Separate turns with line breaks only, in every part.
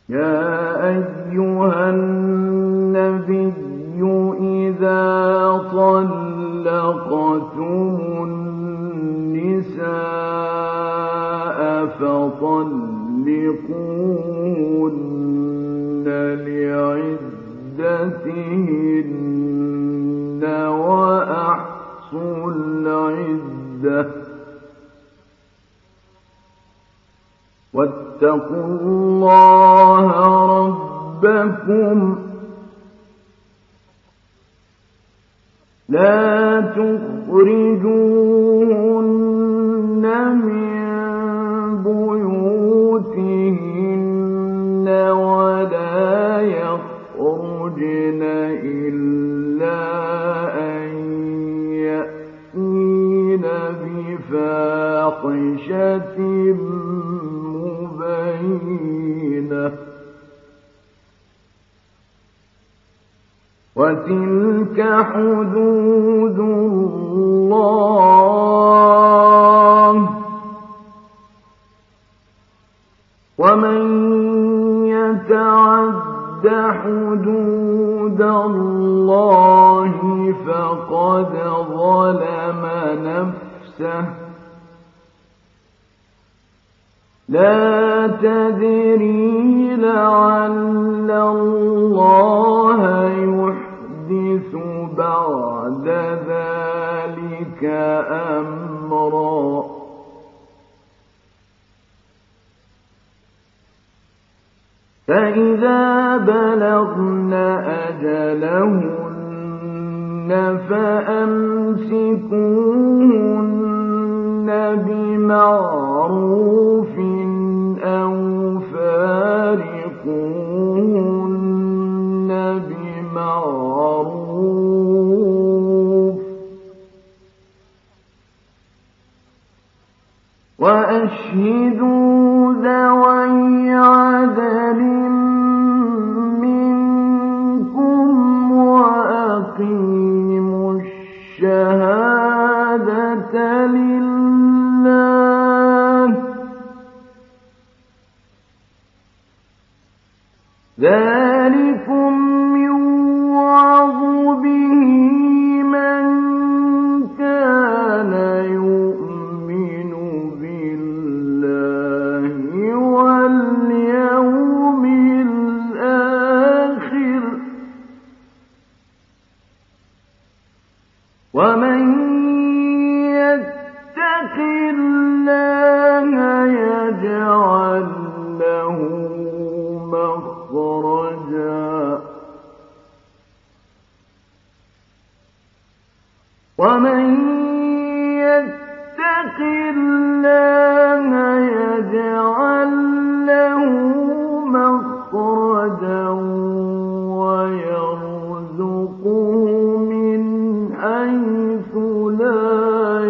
يا أيها النبي إذا طلقتم النساء فطلقوهن لعدتهن وأحصوا العدة واتقوا الله ربكم لا تخرجوهن من بيوتهن ولا يخرجن إلا أن يأتين بفاحشة مبينة وتلك حدود الله ومن يتعد حدود الله فقد ظلم نفسه لا تدري لعل الله يحدث بعد ذلك أمرا فإذا بلغن أجلهن فأمسكوهن بمعروف أو فارقوهن بمعروف وأشهدوا ذوي عدل منكم وأقيموا الشهادة لله ذلكم يوعظ به من كان يؤمن بالله واليوم الآخر ومن يتق الله يجعل له مخرجا ومن يتق الله يجعل له مخرجا ويرزقه من حيث لا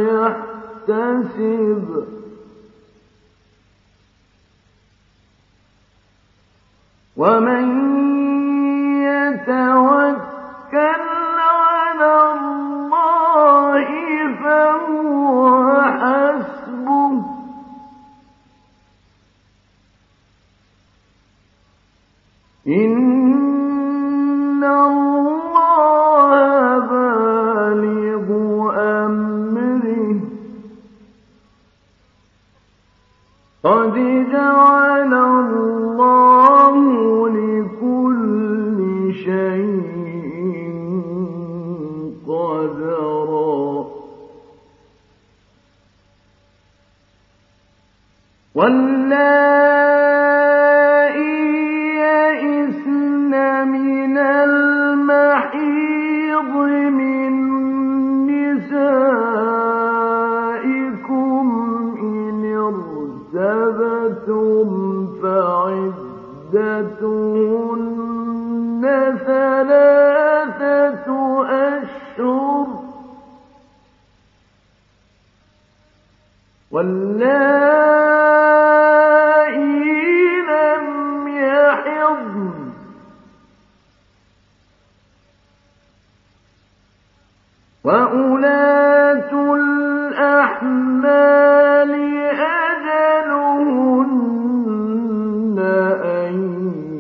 يحتسب ومن يتوكل على الله فهو حسبه إن الله بالغ أمره قد جعل الله لكل شيء قدرا واللائي يئسن من المحيض من نسائكم إن ارتبتم فعدتهن 3 أشهر واللائي لم يحضن وأولاة الأحمال أجلهن أن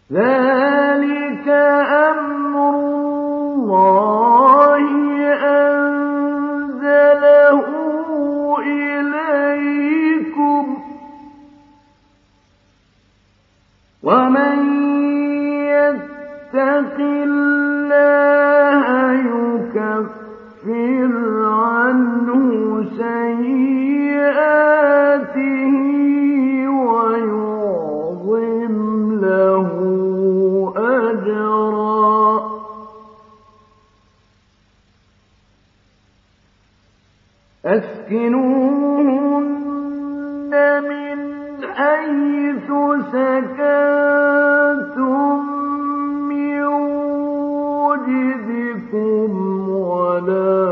ذلك أمر الله أنزله إليكم ومن يتق الله يكفر عنه سيئاته ويعظم له أجرا أسكنوهن من حيث سكنتم من وجدكم ولا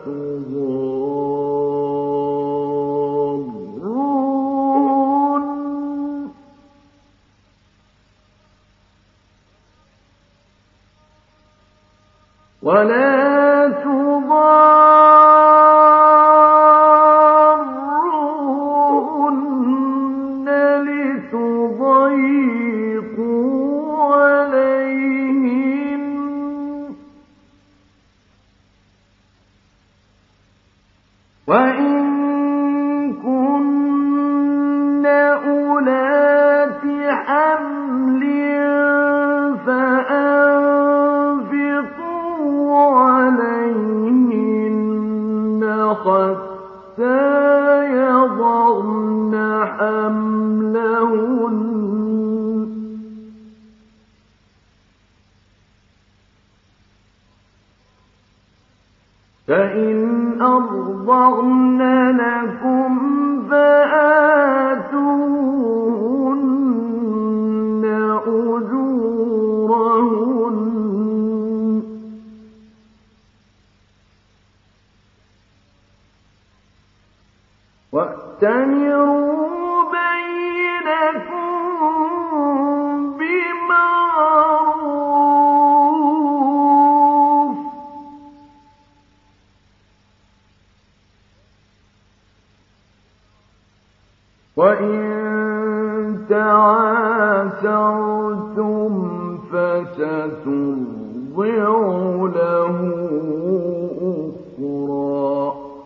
تضاروهن لتضيقوا عليهن وإن كن أولات حمل فأنفقوا عليهن حتى يضعن حملهن فإن أرضعن لكم فآتوهن أجورهن وَأْتَمِرُوا بَيْنَكُم بِمَعْرُوفٍ ۖ وَإِن تَعَاسَرْتُمْ فَسَتُرْضِعُ لَهُ أُخْرَىٰ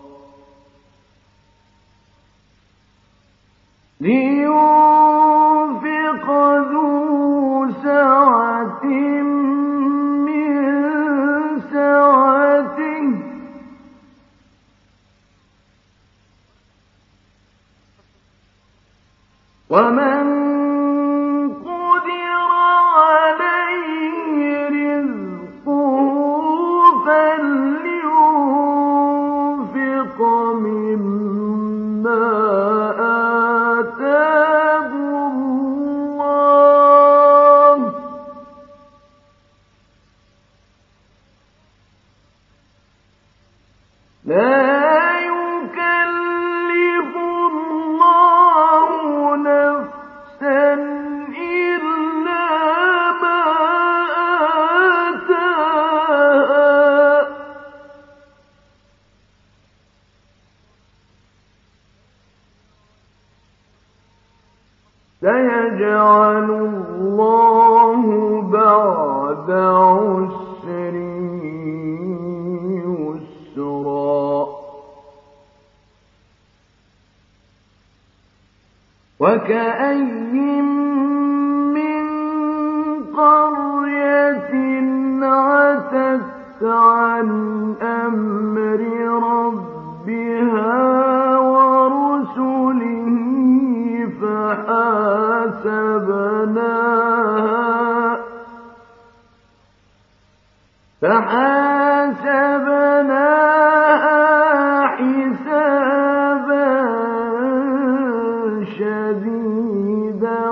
لينفق ذو سعة من سعته ومن قدر عليه رزقه فلينفق مما آتاه الله لا يكلف الله نفسا إلا ما آتاها سيجعل الله بعد عسر يسرا وكأين من قرية عتت عن أمر ربها ورسله فحاسبناها حسابا شديدا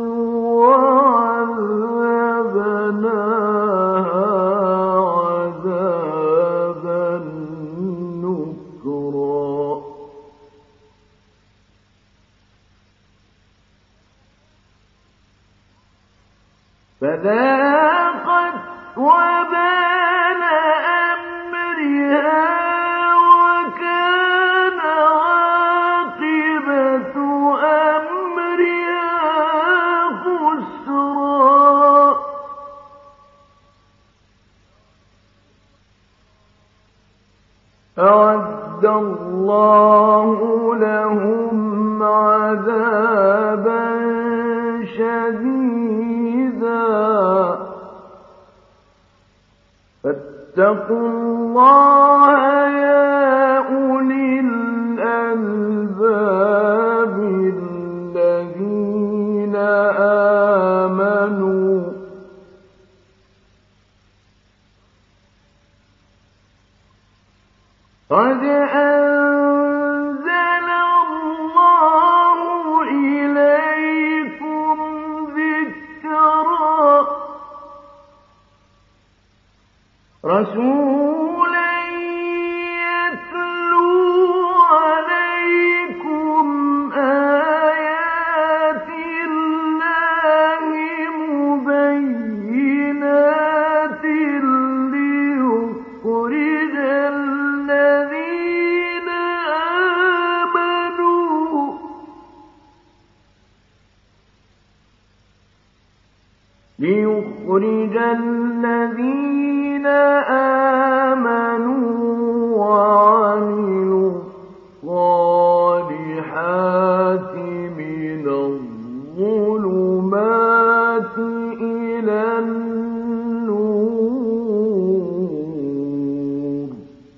وعذبناها عذابا نكرا فذاقت وبال أمرها وكان عاقبة أمرها خسرا أعد الله لهم عذابا شديدا فاتقوا الله يا أولي الألباب الذين آمنوا قد أنزل الله إليكم ذكرا رسولا يتلو عليكم آيات الله مبينات ليخرج الذين آمنوا وعملوا الصالحات من الظلمات إلى النور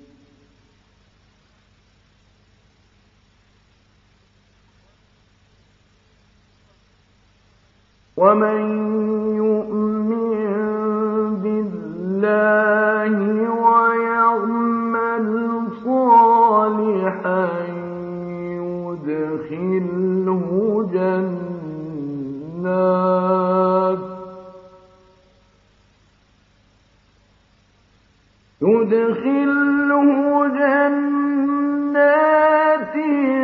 ومن الله ويعمل صالحا يدخله جنات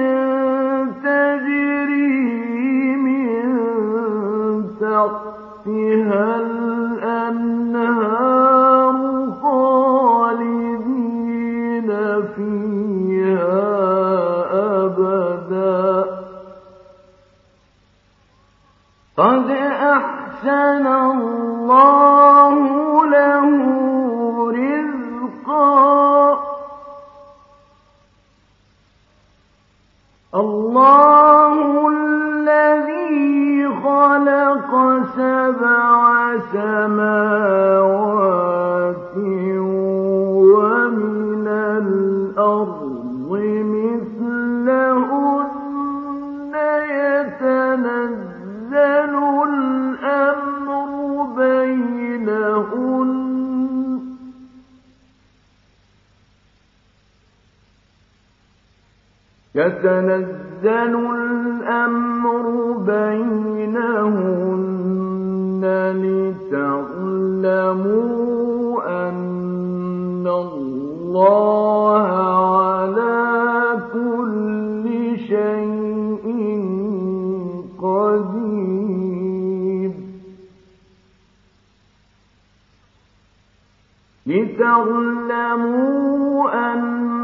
تجري من تحتها الأنهار خالدين فيها أبدا قد أحسن الله له رزقا الله الذي خلق 7 سماوات ومن الأرض مثلهن يتنزل الأمر بينهن لتعلموا أن الله على كل شيء قدير لتعلموا أن